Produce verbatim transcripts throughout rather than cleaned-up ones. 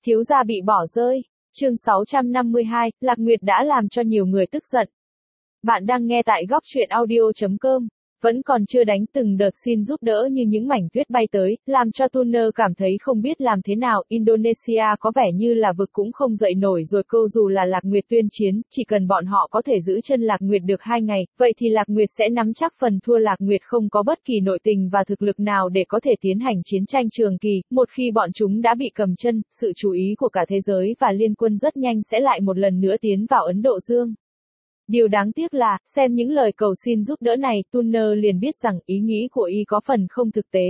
Thiếu gia bị bỏ rơi. Chương sáu trăm năm mươi hai, Lạc Nguyệt đã làm cho nhiều người tức giận. Bạn đang nghe tại góc truyện audio chấm com. Vẫn còn chưa đánh từng đợt xin giúp đỡ như những mảnh tuyết bay tới, làm cho Turner cảm thấy không biết làm thế nào. Indonesia có vẻ như là vực cũng không dậy nổi rồi câu dù là Lạc Nguyệt tuyên chiến, chỉ cần bọn họ có thể giữ chân Lạc Nguyệt được hai ngày, vậy thì Lạc Nguyệt sẽ nắm chắc phần thua. Lạc Nguyệt không có bất kỳ nội tình và thực lực nào để có thể tiến hành chiến tranh trường kỳ, một khi bọn chúng đã bị cầm chân, sự chú ý của cả thế giới và liên quân rất nhanh sẽ lại một lần nữa tiến vào Ấn Độ Dương. Điều đáng tiếc là, xem những lời cầu xin giúp đỡ này, Turner liền biết rằng ý nghĩ của y có phần không thực tế.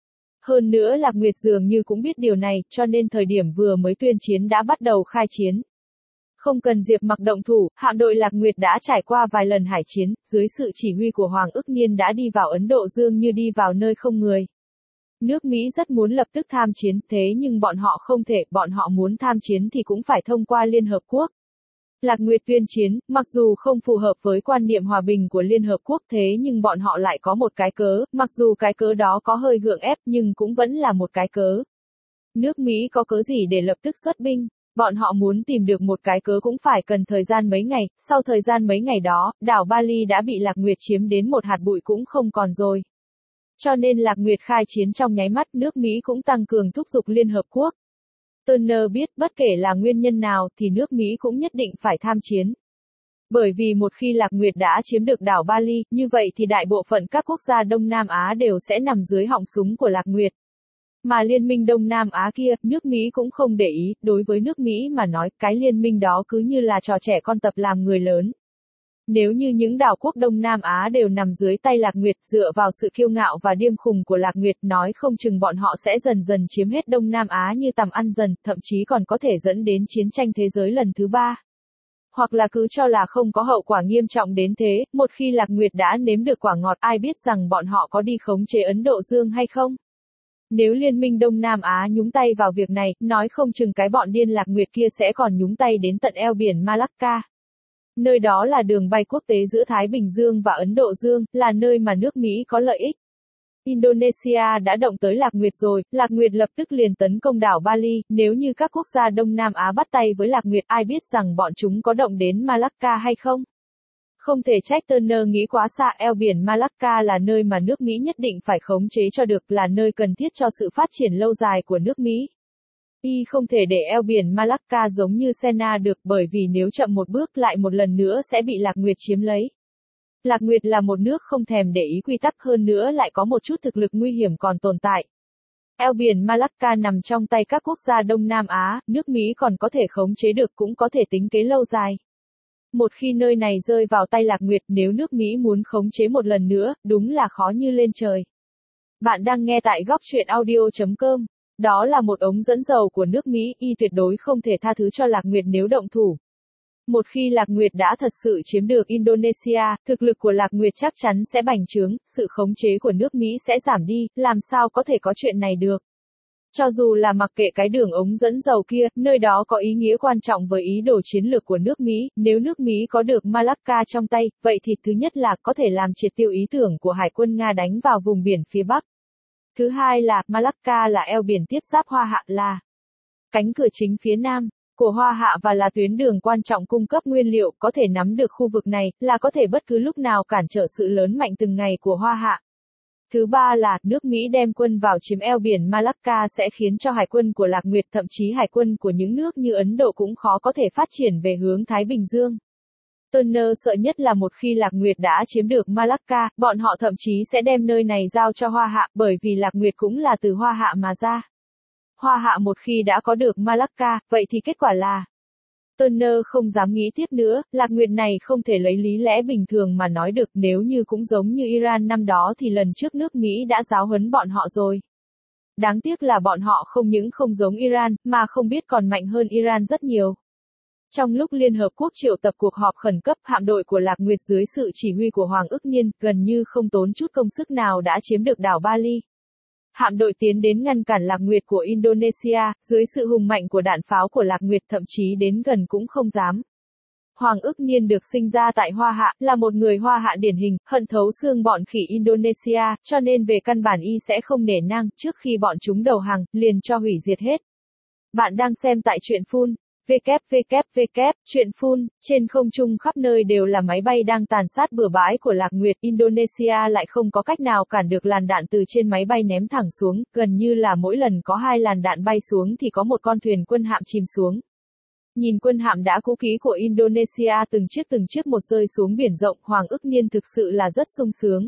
Hơn nữa Lạc Nguyệt dường như cũng biết điều này, cho nên thời điểm vừa mới tuyên chiến đã bắt đầu khai chiến. Không cần Diệp Mặc động thủ, hạm đội Lạc Nguyệt đã trải qua vài lần hải chiến, dưới sự chỉ huy của Hoàng Ức Niên đã đi vào Ấn Độ Dương như đi vào nơi không người. Nước Mỹ rất muốn lập tức tham chiến, thế nhưng bọn họ không thể, bọn họ muốn tham chiến thì cũng phải thông qua Liên Hợp Quốc. Lạc Nguyệt tuyên chiến, mặc dù không phù hợp với quan niệm hòa bình của Liên Hợp Quốc thế nhưng bọn họ lại có một cái cớ, mặc dù cái cớ đó có hơi gượng ép nhưng cũng vẫn là một cái cớ. Nước Mỹ có cớ gì để lập tức xuất binh? Bọn họ muốn tìm được một cái cớ cũng phải cần thời gian mấy ngày, sau thời gian mấy ngày đó, đảo Bali đã bị Lạc Nguyệt chiếm đến một hạt bụi cũng không còn rồi. Cho nên Lạc Nguyệt khai chiến trong nháy mắt, nước Mỹ cũng tăng cường thúc giục Liên Hợp Quốc. Turner biết bất kể là nguyên nhân nào thì nước Mỹ cũng nhất định phải tham chiến. Bởi vì một khi Lạc Nguyệt đã chiếm được đảo Bali, như vậy thì đại bộ phận các quốc gia Đông Nam Á đều sẽ nằm dưới họng súng của Lạc Nguyệt. Mà liên minh Đông Nam Á kia, nước Mỹ cũng không để ý, đối với nước Mỹ mà nói, cái liên minh đó cứ như là trò trẻ con tập làm người lớn. Nếu như những đảo quốc Đông Nam Á đều nằm dưới tay Lạc Nguyệt, dựa vào sự kiêu ngạo và điên khùng của Lạc Nguyệt, nói không chừng bọn họ sẽ dần dần chiếm hết Đông Nam Á như tằm ăn dần, thậm chí còn có thể dẫn đến chiến tranh thế giới lần thứ ba. Hoặc là cứ cho là không có hậu quả nghiêm trọng đến thế, một khi Lạc Nguyệt đã nếm được quả ngọt, ai biết rằng bọn họ có đi khống chế Ấn Độ Dương hay không? Nếu Liên minh Đông Nam Á nhúng tay vào việc này, nói không chừng cái bọn điên Lạc Nguyệt kia sẽ còn nhúng tay đến tận eo biển Malacca. Nơi đó là đường bay quốc tế giữa Thái Bình Dương và Ấn Độ Dương, là nơi mà nước Mỹ có lợi ích. Indonesia đã động tới Lạc Nguyệt rồi, Lạc Nguyệt lập tức liền tấn công đảo Bali, nếu như các quốc gia Đông Nam Á bắt tay với Lạc Nguyệt, ai biết rằng bọn chúng có động đến Malacca hay không? Không thể trách Turner nghĩ quá xa, eo biển Malacca là nơi mà nước Mỹ nhất định phải khống chế cho được, là nơi cần thiết cho sự phát triển lâu dài của nước Mỹ. Y không thể để eo biển Malacca giống như Senna được, bởi vì nếu chậm một bước lại một lần nữa sẽ bị Lạc Nguyệt chiếm lấy. Lạc Nguyệt là một nước không thèm để ý quy tắc, hơn nữa lại có một chút thực lực nguy hiểm còn tồn tại. Eo biển Malacca nằm trong tay các quốc gia Đông Nam Á, nước Mỹ còn có thể khống chế được, cũng có thể tính kế lâu dài. Một khi nơi này rơi vào tay Lạc Nguyệt, nếu nước Mỹ muốn khống chế một lần nữa, đúng là khó như lên trời. Bạn đang nghe tại góc truyện audio chấm com. Đó là một ống dẫn dầu của nước Mỹ, y tuyệt đối không thể tha thứ cho Lạc Nguyệt nếu động thủ. Một khi Lạc Nguyệt đã thật sự chiếm được Indonesia, thực lực của Lạc Nguyệt chắc chắn sẽ bành trướng, sự khống chế của nước Mỹ sẽ giảm đi, làm sao có thể có chuyện này được. Cho dù là mặc kệ cái đường ống dẫn dầu kia, nơi đó có ý nghĩa quan trọng với ý đồ chiến lược của nước Mỹ, nếu nước Mỹ có được Malacca trong tay, vậy thì thứ nhất là có thể làm triệt tiêu ý tưởng của Hải quân Nga đánh vào vùng biển phía Bắc. Thứ hai là, Malacca là eo biển tiếp giáp Hoa Hạ, là cánh cửa chính phía Nam của Hoa Hạ và là tuyến đường quan trọng cung cấp nguyên liệu, có thể nắm được khu vực này, là có thể bất cứ lúc nào cản trở sự lớn mạnh từng ngày của Hoa Hạ. Thứ ba là, nước Mỹ đem quân vào chiếm eo biển Malacca sẽ khiến cho hải quân của Lạc Nguyệt, thậm chí hải quân của những nước như Ấn Độ cũng khó có thể phát triển về hướng Thái Bình Dương. Turner sợ nhất là một khi Lạc Nguyệt đã chiếm được Malacca, bọn họ thậm chí sẽ đem nơi này giao cho Hoa Hạ, bởi vì Lạc Nguyệt cũng là từ Hoa Hạ mà ra. Hoa Hạ một khi đã có được Malacca, vậy thì kết quả là... Turner không dám nghĩ tiếp nữa, Lạc Nguyệt này không thể lấy lý lẽ bình thường mà nói được, nếu như cũng giống như Iran năm đó thì lần trước nước Mỹ đã giáo huấn bọn họ rồi. Đáng tiếc là bọn họ không những không giống Iran, mà không biết còn mạnh hơn Iran rất nhiều. Trong lúc Liên Hợp Quốc triệu tập cuộc họp khẩn cấp, hạm đội của Lạc Nguyệt dưới sự chỉ huy của Hoàng Ức Niên, gần như không tốn chút công sức nào đã chiếm được đảo Bali. Hạm đội tiến đến ngăn cản Lạc Nguyệt của Indonesia, dưới sự hùng mạnh của đạn pháo của Lạc Nguyệt thậm chí đến gần cũng không dám. Hoàng Ức Niên được sinh ra tại Hoa Hạ, là một người Hoa Hạ điển hình, hận thấu xương bọn khỉ Indonesia, cho nên về căn bản y sẽ không nể nang, trước khi bọn chúng đầu hàng, liền cho hủy diệt hết. Bạn đang xem tại Truyện Phun. vê kép vê kép vê kép, Truyện Phun, trên không trung khắp nơi đều là máy bay đang tàn sát bừa bãi của Lạc Nguyệt. Indonesia lại không có cách nào cản được làn đạn từ trên máy bay ném thẳng xuống, gần như là mỗi lần có hai làn đạn bay xuống thì có một con thuyền quân hạm chìm xuống. Nhìn quân hạm đã cũ kỹ của Indonesia từng chiếc từng chiếc một rơi xuống biển rộng, Hoàng Ức Niên thực sự là rất sung sướng.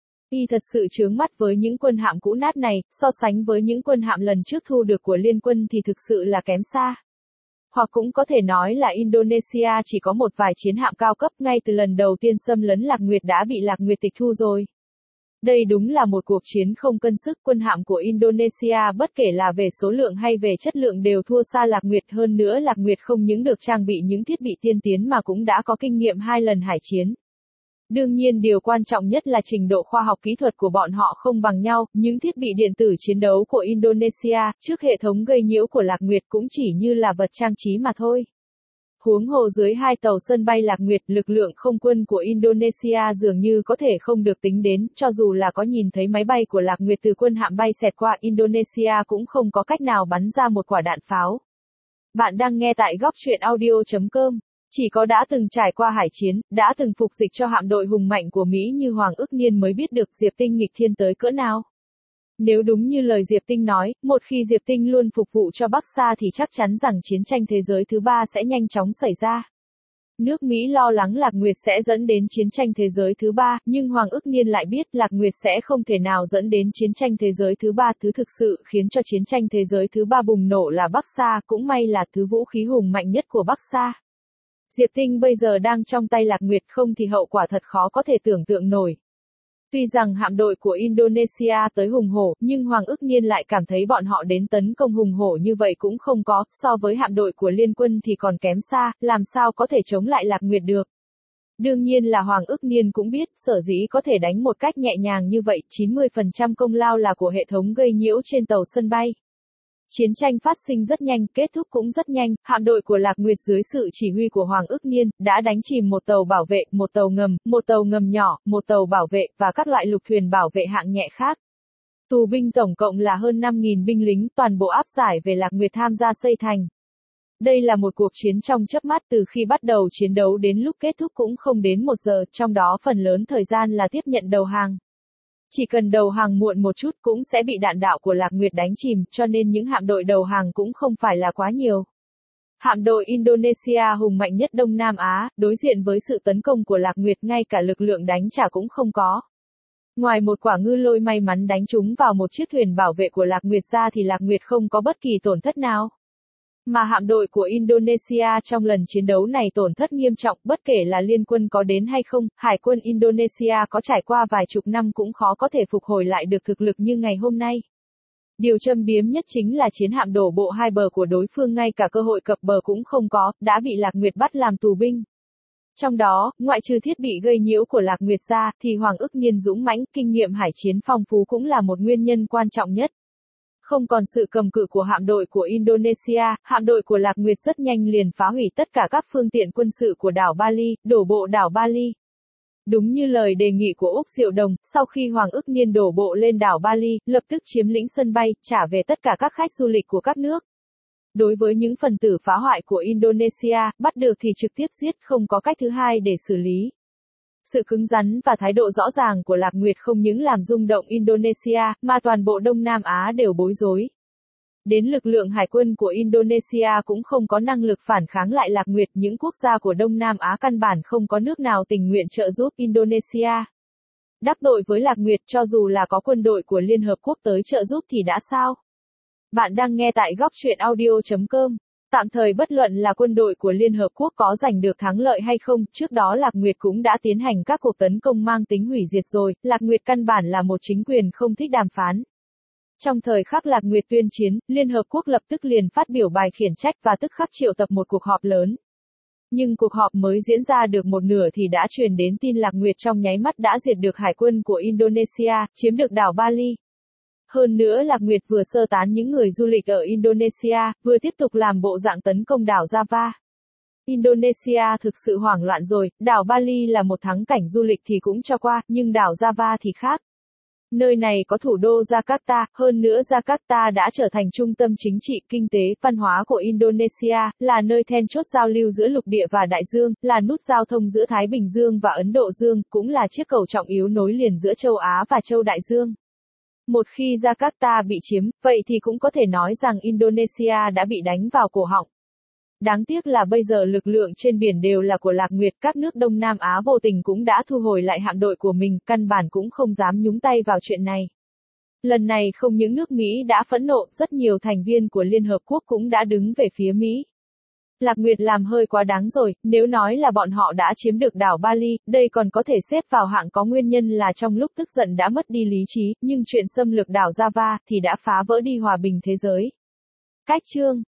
Y thật sự chướng mắt với những quân hạm cũ nát này, so sánh với những quân hạm lần trước thu được của Liên quân thì thực sự là kém xa. Hoặc cũng có thể nói là Indonesia chỉ có một vài chiến hạm cao cấp, ngay từ lần đầu tiên xâm lấn Lạc Nguyệt đã bị Lạc Nguyệt tịch thu rồi. Đây đúng là một cuộc chiến không cân sức, quân hạm của Indonesia bất kể là về số lượng hay về chất lượng đều thua xa Lạc Nguyệt, hơn nữa Lạc Nguyệt không những được trang bị những thiết bị tiên tiến mà cũng đã có kinh nghiệm hai lần hải chiến. Đương nhiên điều quan trọng nhất là trình độ khoa học kỹ thuật của bọn họ không bằng nhau, những thiết bị điện tử chiến đấu của Indonesia, trước hệ thống gây nhiễu của Lạc Nguyệt cũng chỉ như là vật trang trí mà thôi. Huống hồ dưới hai tàu sân bay Lạc Nguyệt, lực lượng không quân của Indonesia dường như có thể không được tính đến, cho dù là có nhìn thấy máy bay của Lạc Nguyệt từ quân hạm bay xẹt qua Indonesia cũng không có cách nào bắn ra một quả đạn pháo. Bạn đang nghe tại góc truyện audio chấm com. Chỉ có đã từng trải qua hải chiến, đã từng phục dịch cho hạm đội hùng mạnh của Mỹ như Hoàng Ức Niên mới biết được Diệp Tinh nghịch thiên tới cỡ nào. Nếu đúng như lời Diệp Tinh nói, một khi Diệp Tinh luôn phục vụ cho Bắc Sa thì chắc chắn rằng chiến tranh thế giới thứ ba sẽ nhanh chóng xảy ra. Nước Mỹ lo lắng Lạc Nguyệt sẽ dẫn đến chiến tranh thế giới thứ ba, nhưng Hoàng Ức Niên lại biết Lạc Nguyệt sẽ không thể nào dẫn đến chiến tranh thế giới thứ ba. Thứ thực sự khiến cho chiến tranh thế giới thứ ba bùng nổ là Bắc Sa, cũng may là thứ vũ khí hùng mạnh nhất của Bắc Sa. Diệp Tinh bây giờ đang trong tay Lạc Nguyệt, không thì hậu quả thật khó có thể tưởng tượng nổi. Tuy rằng hạm đội của Indonesia tới hùng hổ, nhưng Hoàng Ức Niên lại cảm thấy bọn họ đến tấn công hùng hổ như vậy cũng không có, so với hạm đội của Liên quân thì còn kém xa, làm sao có thể chống lại Lạc Nguyệt được. Đương nhiên là Hoàng Ức Niên cũng biết, sở dĩ có thể đánh một cách nhẹ nhàng như vậy, chín mươi phần trăm công lao là của hệ thống gây nhiễu trên tàu sân bay. Chiến tranh phát sinh rất nhanh, kết thúc cũng rất nhanh, hạm đội của Lạc Nguyệt dưới sự chỉ huy của Hoàng Ức Niên, đã đánh chìm một tàu bảo vệ, một tàu ngầm, một tàu ngầm nhỏ, một tàu bảo vệ, và các loại lục thuyền bảo vệ hạng nhẹ khác. Tù binh tổng cộng là hơn năm nghìn binh lính, toàn bộ áp giải về Lạc Nguyệt tham gia xây thành. Đây là một cuộc chiến trong chớp mắt, từ khi bắt đầu chiến đấu đến lúc kết thúc cũng không đến một giờ, trong đó phần lớn thời gian là tiếp nhận đầu hàng. Chỉ cần đầu hàng muộn một chút cũng sẽ bị đạn đạo của Lạc Nguyệt đánh chìm, cho nên những hạm đội đầu hàng cũng không phải là quá nhiều. Hạm đội Indonesia hùng mạnh nhất Đông Nam Á, đối diện với sự tấn công của Lạc Nguyệt ngay cả lực lượng đánh trả cũng không có. Ngoài một quả ngư lôi may mắn đánh trúng vào một chiếc thuyền bảo vệ của Lạc Nguyệt ra thì Lạc Nguyệt không có bất kỳ tổn thất nào. Mà hạm đội của Indonesia trong lần chiến đấu này tổn thất nghiêm trọng, bất kể là Liên quân có đến hay không, Hải quân Indonesia có trải qua vài chục năm cũng khó có thể phục hồi lại được thực lực như ngày hôm nay. Điều châm biếm nhất chính là chiến hạm đổ bộ hai bờ của đối phương ngay cả cơ hội cập bờ cũng không có, đã bị Lạc Nguyệt bắt làm tù binh. Trong đó, ngoại trừ thiết bị gây nhiễu của Lạc Nguyệt ra, thì Hoàng Ức Niên dũng mãnh, kinh nghiệm hải chiến phong phú cũng là một nguyên nhân quan trọng nhất. Không còn sự cầm cự của hạm đội của Indonesia, hạm đội của Lạc Nguyệt rất nhanh liền phá hủy tất cả các phương tiện quân sự của đảo Bali, đổ bộ đảo Bali. Đúng như lời đề nghị của Úc Diệu Đồng, sau khi Hoàng Ức Niên đổ bộ lên đảo Bali, lập tức chiếm lĩnh sân bay, trả về tất cả các khách du lịch của các nước. Đối với những phần tử phá hoại của Indonesia, bắt được thì trực tiếp giết, không có cách thứ hai để xử lý. Sự cứng rắn và thái độ rõ ràng của Lạc Nguyệt không những làm rung động Indonesia, mà toàn bộ Đông Nam Á đều bối rối. Đến lực lượng hải quân của Indonesia cũng không có năng lực phản kháng lại Lạc Nguyệt, những quốc gia của Đông Nam Á căn bản không có nước nào tình nguyện trợ giúp Indonesia. Đắc tội với Lạc Nguyệt, cho dù là có quân đội của Liên Hợp Quốc tới trợ giúp thì đã sao? Bạn đang nghe tại góc truyện audio chấm com. Tạm thời bất luận là quân đội của Liên Hợp Quốc có giành được thắng lợi hay không, trước đó Lạc Nguyệt cũng đã tiến hành các cuộc tấn công mang tính hủy diệt rồi, Lạc Nguyệt căn bản là một chính quyền không thích đàm phán. Trong thời khắc Lạc Nguyệt tuyên chiến, Liên Hợp Quốc lập tức liền phát biểu bài khiển trách và tức khắc triệu tập một cuộc họp lớn. Nhưng cuộc họp mới diễn ra được một nửa thì đã truyền đến tin Lạc Nguyệt trong nháy mắt đã diệt được hải quân của Indonesia, chiếm được đảo Bali. Hơn nữa Lạc Nguyệt vừa sơ tán những người du lịch ở Indonesia, vừa tiếp tục làm bộ dạng tấn công đảo Java. Indonesia thực sự hoảng loạn rồi, đảo Bali là một thắng cảnh du lịch thì cũng cho qua, nhưng đảo Java thì khác. Nơi này có thủ đô Jakarta, hơn nữa Jakarta đã trở thành trung tâm chính trị, kinh tế, văn hóa của Indonesia, là nơi then chốt giao lưu giữa lục địa và đại dương, là nút giao thông giữa Thái Bình Dương và Ấn Độ Dương, cũng là chiếc cầu trọng yếu nối liền giữa châu Á và châu Đại Dương. Một khi Jakarta bị chiếm, vậy thì cũng có thể nói rằng Indonesia đã bị đánh vào cổ họng. Đáng tiếc là bây giờ lực lượng trên biển đều là của Lạc Nguyệt, các nước Đông Nam Á vô tình cũng đã thu hồi lại hạm đội của mình, căn bản cũng không dám nhúng tay vào chuyện này. Lần này không những nước Mỹ đã phẫn nộ, rất nhiều thành viên của Liên Hợp Quốc cũng đã đứng về phía Mỹ. Lạc Nguyệt làm hơi quá đáng rồi, nếu nói là bọn họ đã chiếm được đảo Bali, đây còn có thể xếp vào hạng có nguyên nhân là trong lúc tức giận đã mất đi lý trí, nhưng chuyện xâm lược đảo Java thì đã phá vỡ đi hòa bình thế giới. Cách chương